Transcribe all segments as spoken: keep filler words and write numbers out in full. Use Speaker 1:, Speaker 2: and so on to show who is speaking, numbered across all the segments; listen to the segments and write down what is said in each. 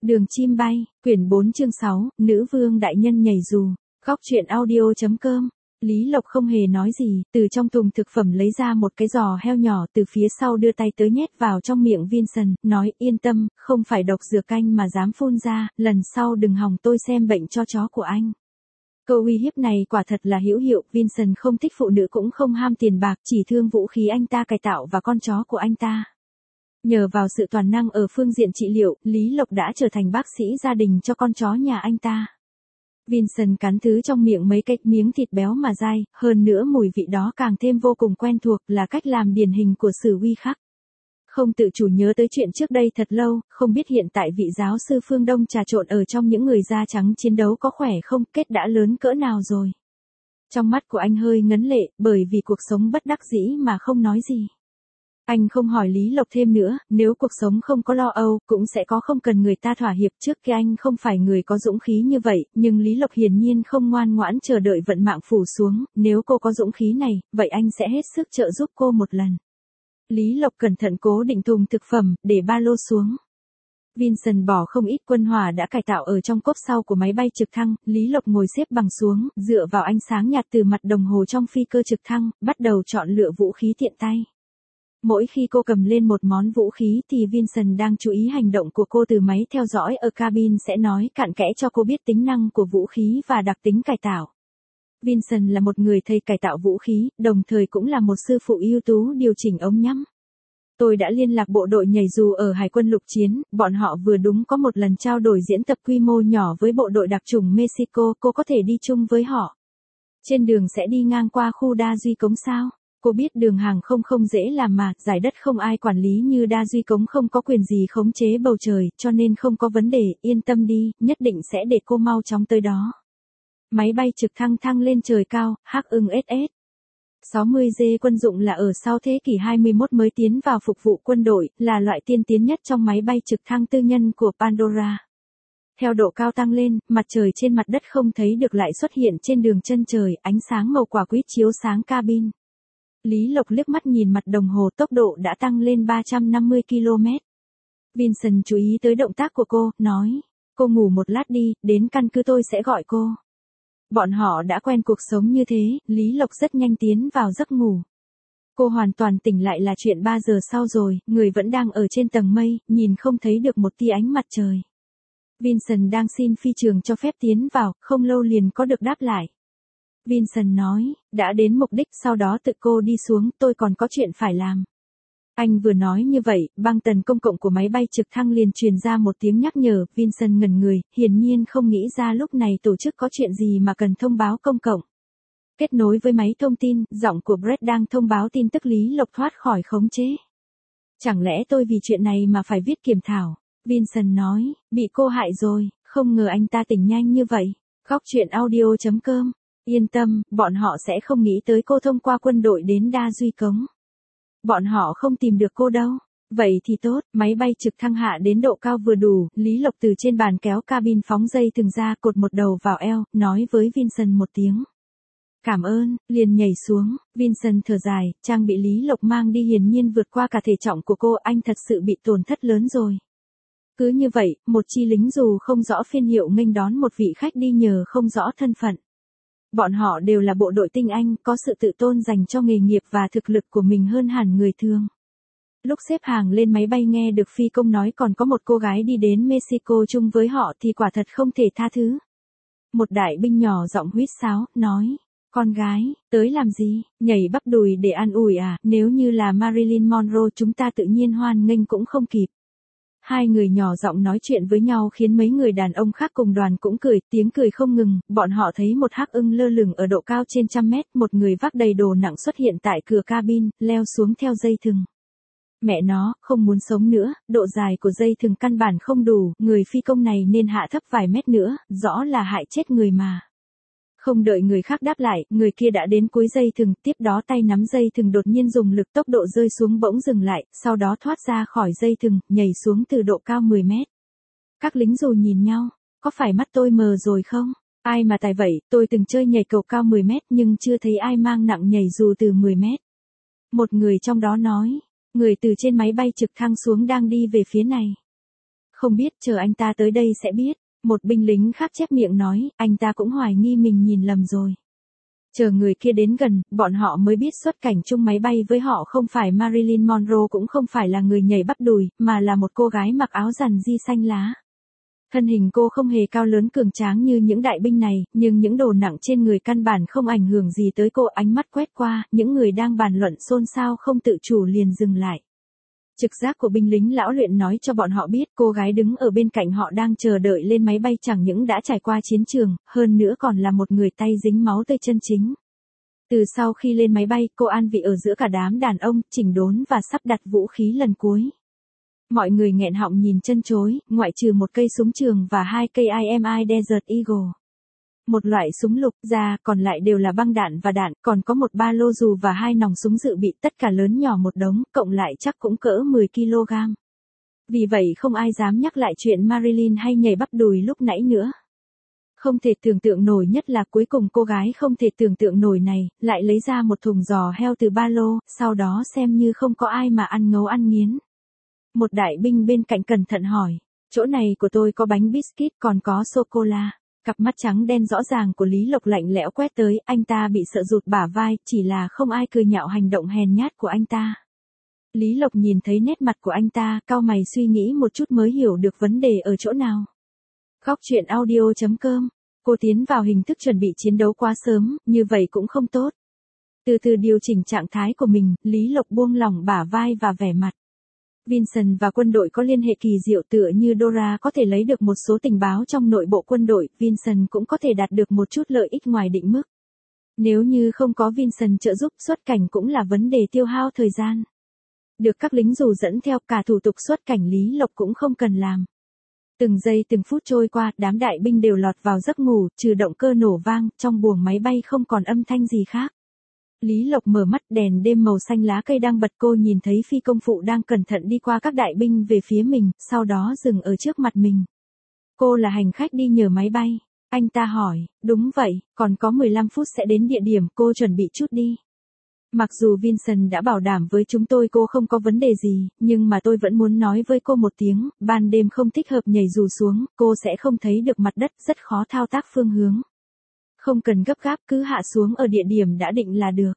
Speaker 1: Đường chim bay, quyển bốn chương sáu, nữ vương đại nhân nhảy dù, góc truyện audio.com. Lý Lộc không hề nói gì, từ trong thùng thực phẩm lấy ra một cái giò heo nhỏ từ phía sau đưa tay tới nhét vào trong miệng Vincent, nói yên tâm, không phải độc dược canh mà dám phun ra, lần sau đừng hòng tôi xem bệnh cho chó của anh. Câu uy hiếp này quả thật là hữu hiệu, Vincent không thích phụ nữ cũng không ham tiền bạc, chỉ thương vũ khí anh ta cải tạo và con chó của anh ta. Nhờ vào sự toàn năng ở phương diện trị liệu, Lý Lộc đã trở thành bác sĩ gia đình cho con chó nhà anh ta. Vincent cắn thứ trong miệng mấy cái miếng thịt béo mà dai, hơn nữa mùi vị đó càng thêm vô cùng quen thuộc, là cách làm điển hình của Sử Uy Khắc. Không tự chủ nhớ tới chuyện trước đây thật lâu, không biết hiện tại vị giáo sư phương Đông trà trộn ở trong những người da trắng chiến đấu có khỏe không, kết đã lớn cỡ nào rồi. Trong mắt của anh hơi ngấn lệ, bởi vì cuộc sống bất đắc dĩ mà không nói gì. Anh không hỏi Lý Lộc thêm nữa, nếu cuộc sống không có lo âu, cũng sẽ có không cần người ta thỏa hiệp. Trước khi anh không phải người có dũng khí như vậy, nhưng Lý Lộc hiển nhiên không ngoan ngoãn chờ đợi vận mạng phủ xuống, nếu cô có dũng khí này, vậy anh sẽ hết sức trợ giúp cô một lần. Lý Lộc cẩn thận cố định thùng thực phẩm, để ba lô xuống. Vincent bỏ không ít quân hỏa đã cải tạo ở trong cốp sau của máy bay trực thăng, Lý Lộc ngồi xếp bằng xuống, dựa vào ánh sáng nhạt từ mặt đồng hồ trong phi cơ trực thăng, bắt đầu chọn lựa vũ khí tiện tay. Mỗi khi cô cầm lên một món vũ khí thì Vincent đang chú ý hành động của cô từ máy theo dõi ở cabin sẽ nói cặn kẽ cho cô biết tính năng của vũ khí và đặc tính cải tạo. Vincent là một người thầy cải tạo vũ khí, đồng thời cũng là một sư phụ ưu tú điều chỉnh ống nhắm. Tôi đã liên lạc bộ đội nhảy dù ở Hải quân lục chiến, bọn họ vừa đúng có một lần trao đổi diễn tập quy mô nhỏ với bộ đội đặc chủng Mexico, cô có thể đi chung với họ. Trên đường sẽ đi ngang qua khu Đa Duy Cống sao? Cô biết đường hàng không không dễ làm mà, giải đất không ai quản lý như Đa Duy Cống không có quyền gì khống chế bầu trời, cho nên không có vấn đề, yên tâm đi, nhất định sẽ để cô mau chóng tới đó. Máy bay trực thăng thăng lên trời cao, Hắc Ưng ét ét sáu mươi G quân dụng là ở sau thế kỷ hai mươi mốt mới tiến vào phục vụ quân đội, là loại tiên tiến nhất trong máy bay trực thăng tư nhân của Pandora. Theo độ cao tăng lên, mặt trời trên mặt đất không thấy được lại xuất hiện trên đường chân trời, ánh sáng màu quả quýt chiếu sáng cabin. Lý Lộc liếc mắt nhìn mặt đồng hồ, tốc độ đã tăng lên ba trăm năm mươi ki lô mét. Vincent chú ý tới động tác của cô, nói, cô ngủ một lát đi, đến căn cứ tôi sẽ gọi cô. Bọn họ đã quen cuộc sống như thế, Lý Lộc rất nhanh tiến vào giấc ngủ. Cô hoàn toàn tỉnh lại là chuyện ba giờ sau rồi, người vẫn đang ở trên tầng mây, nhìn không thấy được một tia ánh mặt trời. Vincent đang xin phi trường cho phép tiến vào, không lâu liền có được đáp lại. Vincent nói, đã đến mục đích, sau đó tự cô đi xuống, tôi còn có chuyện phải làm. Anh vừa nói như vậy, băng tần công cộng của máy bay trực thăng liền truyền ra một tiếng nhắc nhở, Vincent ngẩn người, hiển nhiên không nghĩ ra lúc này tổ chức có chuyện gì mà cần thông báo công cộng. Kết nối với máy thông tin, giọng của Brett đang thông báo tin tức Lý Lộc thoát khỏi khống chế. Chẳng lẽ tôi vì chuyện này mà phải viết kiểm thảo? Vincent nói, bị cô hại rồi, không ngờ anh ta tỉnh nhanh như vậy. Góc truyện audio.com. Yên tâm, bọn họ sẽ không nghĩ tới cô thông qua quân đội đến Đa Duy Cống. Bọn họ không tìm được cô đâu. Vậy thì tốt, máy bay trực thăng hạ đến độ cao vừa đủ, Lý Lộc từ trên bàn kéo cabin phóng dây thừng ra, cột một đầu vào eo, nói với Vincent một tiếng. Cảm ơn, liền nhảy xuống, Vincent thở dài, trang bị Lý Lộc mang đi hiển nhiên vượt qua cả thể trọng của cô, anh thật sự bị tổn thất lớn rồi. Cứ như vậy, một chi lính dù không rõ phiên hiệu nghênh đón một vị khách đi nhờ không rõ thân phận. Bọn họ đều là bộ đội tinh anh, có sự tự tôn dành cho nghề nghiệp và thực lực của mình hơn hẳn người thường. Lúc xếp hàng lên máy bay nghe được phi công nói còn có một cô gái đi đến Mexico chung với họ thì quả thật không thể tha thứ. Một đại binh nhỏ giọng huýt sáo, nói, con gái, tới làm gì, nhảy bắp đùi để an ủi à, nếu như là Marilyn Monroe chúng ta tự nhiên hoan nghênh cũng không kịp. Hai người nhỏ giọng nói chuyện với nhau khiến mấy người đàn ông khác cùng đoàn cũng cười, tiếng cười không ngừng, bọn họ thấy một hắc ưng lơ lửng ở độ cao trên trăm mét, một người vác đầy đồ nặng xuất hiện tại cửa cabin, leo xuống theo dây thừng. Mẹ nó, không muốn sống nữa, độ dài của dây thừng căn bản không đủ, người phi công này nên hạ thấp vài mét nữa, rõ là hại chết người mà. Không đợi người khác đáp lại, người kia đã đến cuối dây thừng, tiếp đó tay nắm dây thừng đột nhiên dùng lực, tốc độ rơi xuống bỗng dừng lại, sau đó thoát ra khỏi dây thừng, nhảy xuống từ độ cao mười mét. Các lính dù nhìn nhau, có phải mắt tôi mờ rồi không? Ai mà tài vậy, tôi từng chơi nhảy cầu cao mười mét nhưng chưa thấy ai mang nặng nhảy dù từ mười mét. Một người trong đó nói, người từ trên máy bay trực thăng xuống đang đi về phía này. Không biết, chờ anh ta tới đây sẽ biết. Một binh lính khác chép miệng nói, anh ta cũng hoài nghi mình nhìn lầm rồi. Chờ người kia đến gần, bọn họ mới biết xuất cảnh chung máy bay với họ không phải Marilyn Monroe, cũng không phải là người nhảy bắp đùi, mà là một cô gái mặc áo rằn di xanh lá. Thân hình cô không hề cao lớn cường tráng như những đại binh này, nhưng những đồ nặng trên người căn bản không ảnh hưởng gì tới cô. Ánh mắt quét qua, những người đang bàn luận xôn xao không tự chủ liền dừng lại. Trực giác của binh lính lão luyện nói cho bọn họ biết cô gái đứng ở bên cạnh họ đang chờ đợi lên máy bay chẳng những đã trải qua chiến trường, hơn nữa còn là một người tay dính máu tươi chân chính. Từ sau khi lên máy bay, cô an vị ở giữa cả đám đàn ông, chỉnh đốn và sắp đặt vũ khí lần cuối. Mọi người nghẹn họng nhìn chân chối, ngoại trừ một cây súng trường và hai cây i em i Desert Eagle. Một loại súng lục ra, còn lại đều là băng đạn và đạn, còn có một ba lô dù và hai nòng súng dự bị, tất cả lớn nhỏ một đống, cộng lại chắc cũng cỡ mười ki lô gam. Vì vậy không ai dám nhắc lại chuyện Marilyn hay nhảy bắp đùi lúc nãy nữa. Không thể tưởng tượng nổi nhất là cuối cùng cô gái không thể tưởng tượng nổi này, lại lấy ra một thùng giò heo từ ba lô, sau đó xem như không có ai mà ăn ngấu ăn nghiến. Một đại binh bên cạnh cẩn thận hỏi, chỗ này của tôi có bánh biscuit còn có sô-cô-la. Cặp mắt trắng đen rõ ràng của Lý Lộc lạnh lẽo quét tới, anh ta bị sợ rụt bả vai, chỉ là không ai cười nhạo hành động hèn nhát của anh ta. Lý Lộc nhìn thấy nét mặt của anh ta, cau mày suy nghĩ một chút mới hiểu được vấn đề ở chỗ nào. Góc truyện audio chấm com. Cô tiến vào hình thức chuẩn bị chiến đấu quá sớm, như vậy cũng không tốt. Từ từ điều chỉnh trạng thái của mình, Lý Lộc buông lỏng bả vai và vẻ mặt. Vincent và quân đội có liên hệ kỳ diệu, tựa như Dora có thể lấy được một số tình báo trong nội bộ quân đội, Vincent cũng có thể đạt được một chút lợi ích ngoài định mức. Nếu như không có Vincent trợ giúp, xuất cảnh cũng là vấn đề tiêu hao thời gian. Được các lính dù dẫn theo, cả thủ tục xuất cảnh Lý Lộc cũng không cần làm. Từng giây từng phút trôi qua, đám đại binh đều lọt vào giấc ngủ, trừ động cơ nổ vang, trong buồng máy bay không còn âm thanh gì khác. Lý Lộc mở mắt, đèn đêm màu xanh lá cây đang bật, cô nhìn thấy phi công phụ đang cẩn thận đi qua các đại binh về phía mình, sau đó dừng ở trước mặt mình. Cô là hành khách đi nhờ máy bay. Anh ta hỏi, đúng vậy, còn có mười lăm phút sẽ đến địa điểm, cô chuẩn bị chút đi. Mặc dù Vincent đã bảo đảm với chúng tôi cô không có vấn đề gì, nhưng mà tôi vẫn muốn nói với cô một tiếng, ban đêm không thích hợp nhảy dù xuống, cô sẽ không thấy được mặt đất, rất khó thao tác phương hướng. Không cần gấp gáp, cứ hạ xuống ở địa điểm đã định là được.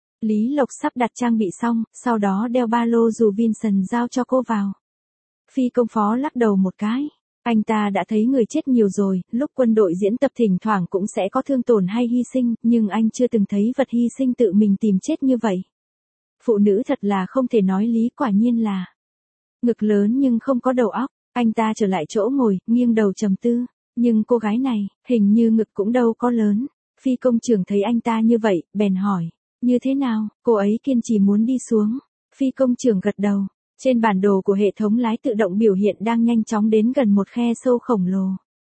Speaker 1: Lý Lộc sắp đặt trang bị xong, sau đó đeo ba lô dù Vincent giao cho cô vào. Phi công phó lắc đầu một cái. Anh ta đã thấy người chết nhiều rồi, lúc quân đội diễn tập thỉnh thoảng cũng sẽ có thương tổn hay hy sinh, nhưng anh chưa từng thấy vật hy sinh tự mình tìm chết như vậy. Phụ nữ thật là không thể nói lý, quả nhiên là ngực lớn nhưng không có đầu óc. Anh ta trở lại chỗ ngồi, nghiêng đầu trầm tư. Nhưng cô gái này, hình như ngực cũng đâu có lớn. Phi công trưởng thấy anh ta như vậy, bèn hỏi. Như thế nào, cô ấy kiên trì muốn đi xuống. Phi công trưởng gật đầu. Trên bản đồ của hệ thống lái tự động biểu hiện đang nhanh chóng đến gần một khe sâu khổng lồ.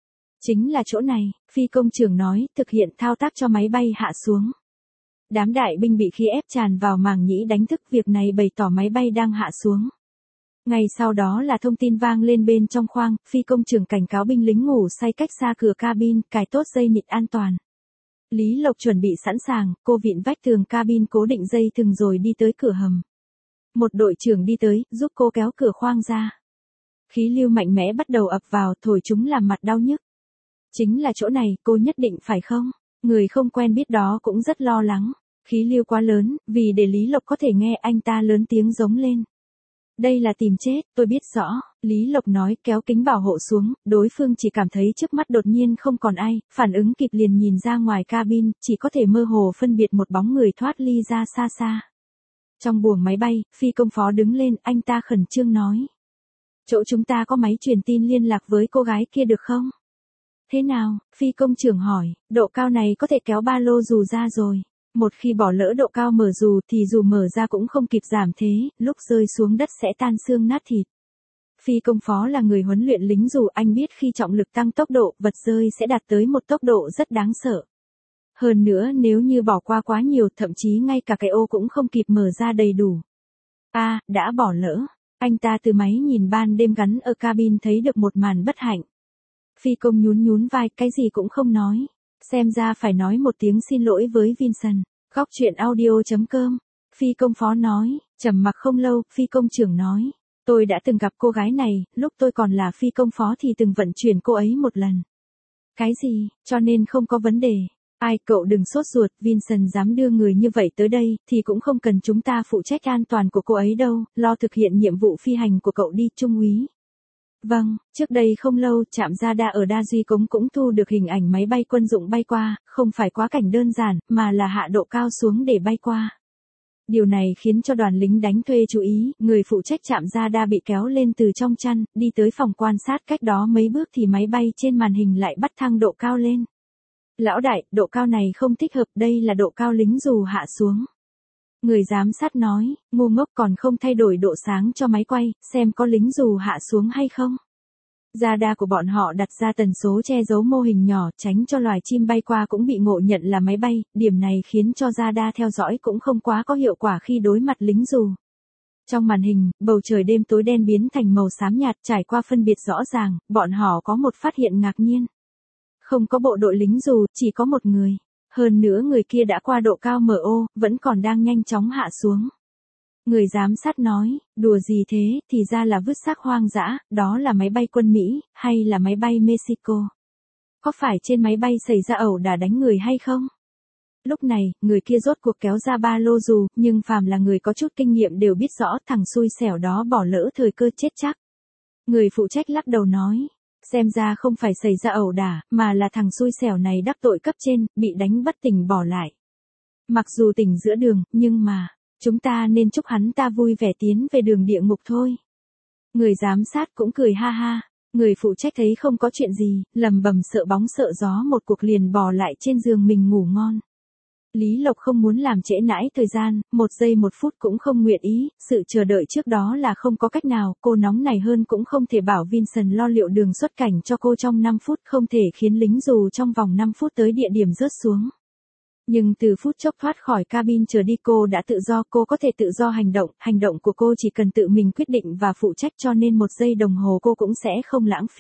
Speaker 1: Chính là chỗ này, phi công trưởng nói, thực hiện thao tác cho máy bay hạ xuống. Đám đại binh bị khí ép tràn vào màng nhĩ đánh thức, việc này bày tỏ máy bay đang hạ xuống. Ngay sau đó là thông tin vang lên bên trong khoang, phi công trưởng cảnh cáo binh lính ngủ say cách xa cửa cabin, cài tốt dây nịt an toàn. Lý Lộc chuẩn bị sẵn sàng, cô vịn vách tường cabin cố định dây thừng rồi đi tới cửa hầm. Một đội trưởng đi tới, giúp cô kéo cửa khoang ra. Khí lưu mạnh mẽ bắt đầu ập vào, thổi chúng làm mặt đau nhức. Chính là chỗ này, cô nhất định phải không? Người không quen biết đó cũng rất lo lắng. Khí lưu quá lớn, vì để Lý Lộc có thể nghe, anh ta lớn tiếng giống lên. Đây là tìm chết, tôi biết rõ, Lý Lộc nói, kéo kính bảo hộ xuống, đối phương chỉ cảm thấy trước mắt đột nhiên không còn ai, phản ứng kịp liền nhìn ra ngoài cabin, chỉ có thể mơ hồ phân biệt một bóng người thoát ly ra xa xa. Trong buồng máy bay, phi công phó đứng lên, anh ta khẩn trương nói. Chỗ chúng ta có máy truyền tin liên lạc với cô gái kia được không? Thế nào, phi công trưởng hỏi, độ cao này có thể kéo ba lô dù ra rồi. Một khi bỏ lỡ độ cao mở dù thì dù mở ra cũng không kịp giảm thế, lúc rơi xuống đất sẽ tan xương nát thịt. Phi công phó là người huấn luyện lính dù, anh biết khi trọng lực tăng tốc độ, vật rơi sẽ đạt tới một tốc độ rất đáng sợ. Hơn nữa nếu như bỏ qua quá nhiều, thậm chí ngay cả cái ô cũng không kịp mở ra đầy đủ. A, à, đã bỏ lỡ. Anh ta từ máy nhìn ban đêm gắn ở cabin thấy được một màn bất hạnh. Phi công nhún nhún vai, cái gì cũng không nói. Xem ra phải nói một tiếng xin lỗi với Vincent. Góc truyện audio chấm com. Phi công phó nói, trầm mặc không lâu, phi công trưởng nói. Tôi đã từng gặp cô gái này, lúc tôi còn là phi công phó thì từng vận chuyển cô ấy một lần. Cái gì, cho nên không có vấn đề. Ai, cậu đừng sốt ruột, Vincent dám đưa người như vậy tới đây, thì cũng không cần chúng ta phụ trách an toàn của cô ấy đâu, lo thực hiện nhiệm vụ phi hành của cậu đi, trung úy. Vâng, trước đây không lâu, trạm radar ở Đa Duy Cống cũng thu được hình ảnh máy bay quân dụng bay qua, không phải quá cảnh đơn giản, mà là hạ độ cao xuống để bay qua. Điều này khiến cho đoàn lính đánh thuê chú ý, người phụ trách trạm radar bị kéo lên từ trong chăn, đi tới phòng quan sát cách đó mấy bước thì máy bay trên màn hình lại bắt thang độ cao lên. Lão đại, độ cao này không thích hợp, đây là độ cao lính dù hạ xuống. Người giám sát nói, ngu ngốc còn không thay đổi độ sáng cho máy quay, xem có lính dù hạ xuống hay không. Radar của bọn họ đặt ra tần số che giấu mô hình nhỏ, tránh cho loài chim bay qua cũng bị ngộ nhận là máy bay, điểm này khiến cho radar theo dõi cũng không quá có hiệu quả khi đối mặt lính dù. Trong màn hình, bầu trời đêm tối đen biến thành màu xám nhạt, trải qua phân biệt rõ ràng, bọn họ có một phát hiện ngạc nhiên. Không có bộ đội lính dù, chỉ có một người. Hơn nữa người kia đã qua độ cao em o, vẫn còn đang nhanh chóng hạ xuống. Người giám sát nói, đùa gì thế, thì ra là vứt xác hoang dã, đó là máy bay quân Mỹ, hay là máy bay Mexico? Có phải trên máy bay xảy ra ẩu đả đánh người hay không? Lúc này, người kia rốt cuộc kéo ra ba lô dù, nhưng phàm là người có chút kinh nghiệm đều biết rõ thằng xui xẻo đó bỏ lỡ thời cơ chết chắc. Người phụ trách lắc đầu nói, xem ra không phải xảy ra ẩu đả, mà là thằng xui xẻo này đắc tội cấp trên, bị đánh bất tỉnh bỏ lại. Mặc dù tỉnh giữa đường, nhưng mà, chúng ta nên chúc hắn ta vui vẻ tiến về đường địa ngục thôi. Người giám sát cũng cười ha ha, người phụ trách thấy không có chuyện gì, lầm bầm sợ bóng sợ gió một cuộc liền bò lại trên giường mình ngủ ngon. Lý Lộc không muốn làm trễ nãi thời gian, một giây một phút cũng không nguyện ý, sự chờ đợi trước đó là không có cách nào, cô nóng này hơn cũng không thể bảo Vincent lo liệu đường xuất cảnh cho cô trong năm phút, không thể khiến lính dù trong vòng năm phút tới địa điểm rớt xuống. Nhưng từ phút chốc thoát khỏi cabin trở đi cô đã tự do, cô có thể tự do hành động, hành động của cô chỉ cần tự mình quyết định và phụ trách cho nên một giây đồng hồ cô cũng sẽ không lãng phí.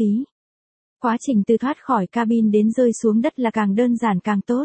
Speaker 1: Quá trình từ thoát khỏi cabin đến rơi xuống đất là càng đơn giản càng tốt.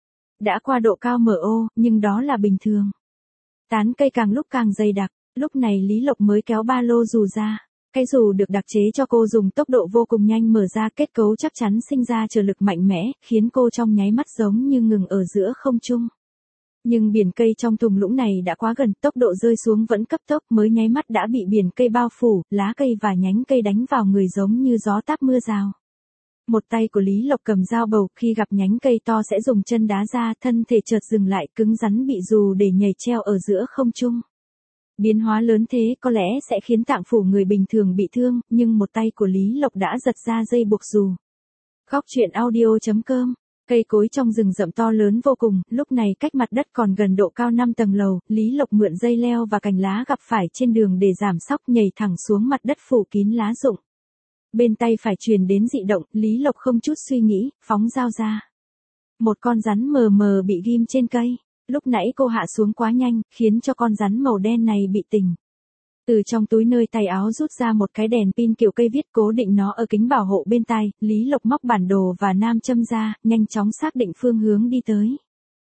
Speaker 1: Đã qua độ cao em o, nhưng đó là bình thường. Tán cây càng lúc càng dày đặc, lúc này Lý Lộc mới kéo ba lô dù ra. Cái dù được đặc chế cho cô dùng tốc độ vô cùng nhanh mở ra, kết cấu chắc chắn sinh ra trở lực mạnh mẽ, khiến cô trong nháy mắt giống như ngừng ở giữa không trung. Nhưng biển cây trong thung lũng này đã quá gần, tốc độ rơi xuống vẫn cấp tốc, mới nháy mắt đã bị biển cây bao phủ, lá cây và nhánh cây đánh vào người giống như gió táp mưa rào. Một tay của Lý Lộc cầm dao bầu, khi gặp nhánh cây to sẽ dùng chân đá ra, thân thể chợt dừng lại, cứng rắn bị dù để nhảy treo ở giữa không trung. Biến hóa lớn thế có lẽ sẽ khiến tạng phủ người bình thường bị thương, nhưng một tay của Lý Lộc đã giật ra dây buộc dù. Góc truyện audio chấm com. Cây cối trong rừng rậm to lớn vô cùng, lúc này cách mặt đất còn gần độ cao năm tầng lầu, Lý Lộc mượn dây leo và cành lá gặp phải trên đường để giảm sóc, nhảy thẳng xuống mặt đất phủ kín lá rụng. Bên tay phải truyền đến dị động, Lý Lộc không chút suy nghĩ, phóng dao ra. Một con rắn mờ mờ bị ghim trên cây. Lúc nãy cô hạ xuống quá nhanh, khiến cho con rắn màu đen này bị tỉnh. Từ trong túi nơi tay áo rút ra một cái đèn pin kiểu cây viết, cố định nó ở kính bảo hộ bên tai, Lý Lộc móc bản đồ và nam châm ra, nhanh chóng xác định phương hướng đi tới.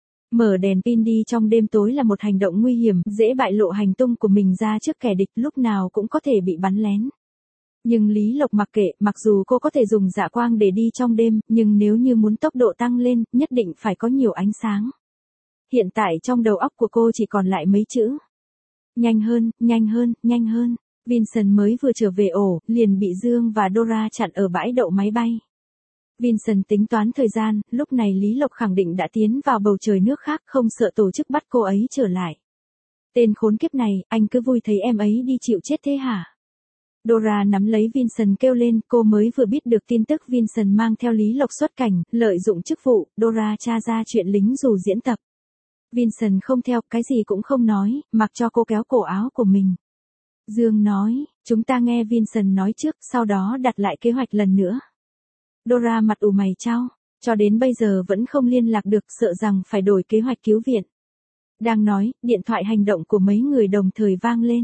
Speaker 1: Mở đèn pin đi trong đêm tối là một hành động nguy hiểm, dễ bại lộ hành tung của mình ra trước kẻ địch, lúc nào cũng có thể bị bắn lén. Nhưng Lý Lộc mặc kệ, mặc dù cô có thể dùng dạ quang để đi trong đêm, nhưng nếu như muốn tốc độ tăng lên, nhất định phải có nhiều ánh sáng. Hiện tại trong đầu óc của cô chỉ còn lại mấy chữ. Nhanh hơn, nhanh hơn, nhanh hơn. Vincent mới vừa trở về ổ, liền bị Dương và Dora chặn ở bãi đậu máy bay. Vincent tính toán thời gian, lúc này Lý Lộc khẳng định đã tiến vào bầu trời nước khác, không sợ tổ chức bắt cô ấy trở lại. Tên khốn kiếp này, anh cứ vui thấy em ấy đi chịu chết thế hả? Dora nắm lấy Vincent kêu lên, cô mới vừa biết được tin tức Vincent mang theo Lý Lộc xuất cảnh, lợi dụng chức vụ, Dora tra ra chuyện lính dù diễn tập. Vincent không theo, cái gì cũng không nói, mặc cho cô kéo cổ áo của mình. Dương nói, chúng ta nghe Vincent nói trước, sau đó đặt lại kế hoạch lần nữa. Dora mặt ủ mày chau, cho đến bây giờ vẫn không liên lạc được, sợ rằng phải đổi kế hoạch cứu viện. Đang nói, điện thoại hành động của mấy người đồng thời vang lên.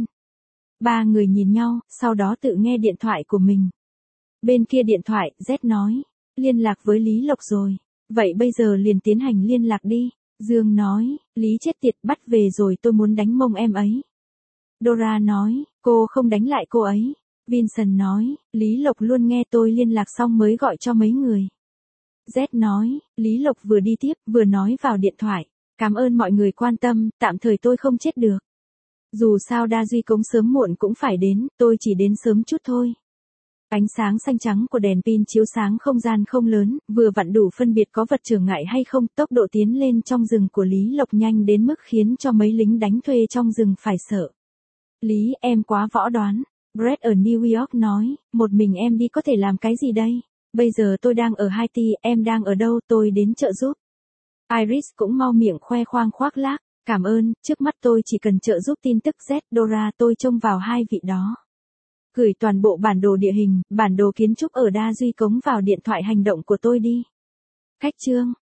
Speaker 1: Ba người nhìn nhau, sau đó tự nghe điện thoại của mình. Bên kia điện thoại, Z nói, liên lạc với Lý Lộc rồi. Vậy bây giờ liền tiến hành liên lạc đi. Dương nói, Lý chết tiệt, bắt về rồi, tôi muốn đánh mông em ấy. Dora nói, Cô không đánh lại cô ấy. Vincent nói, Lý Lộc luôn nghe tôi liên lạc xong mới gọi cho mấy người. Z nói, Lý Lộc vừa đi tiếp, vừa nói vào điện thoại. Cảm ơn mọi người quan tâm, tạm thời tôi không chết được. Dù sao đa duy cống sớm muộn cũng phải đến, tôi chỉ đến sớm chút thôi. Ánh sáng xanh trắng của đèn pin chiếu sáng không gian không lớn, vừa vặn đủ phân biệt có vật trở ngại hay không. Tốc độ tiến lên trong rừng của Lý Lộc nhanh đến mức khiến cho mấy lính đánh thuê trong rừng phải sợ. Lý, em quá võ đoán. Brett ở New York nói, một mình em đi có thể làm cái gì đây? Bây giờ tôi đang ở Haiti, em đang ở đâu, tôi đến trợ giúp. Iris cũng mau miệng khoe khoang khoác lác, cảm ơn, trước mắt tôi chỉ cần trợ giúp tin tức Z, Dora tôi trông vào hai vị đó. Gửi toàn bộ bản đồ địa hình, bản đồ kiến trúc ở đa duy cống vào điện thoại hành động của tôi đi. Khách trương.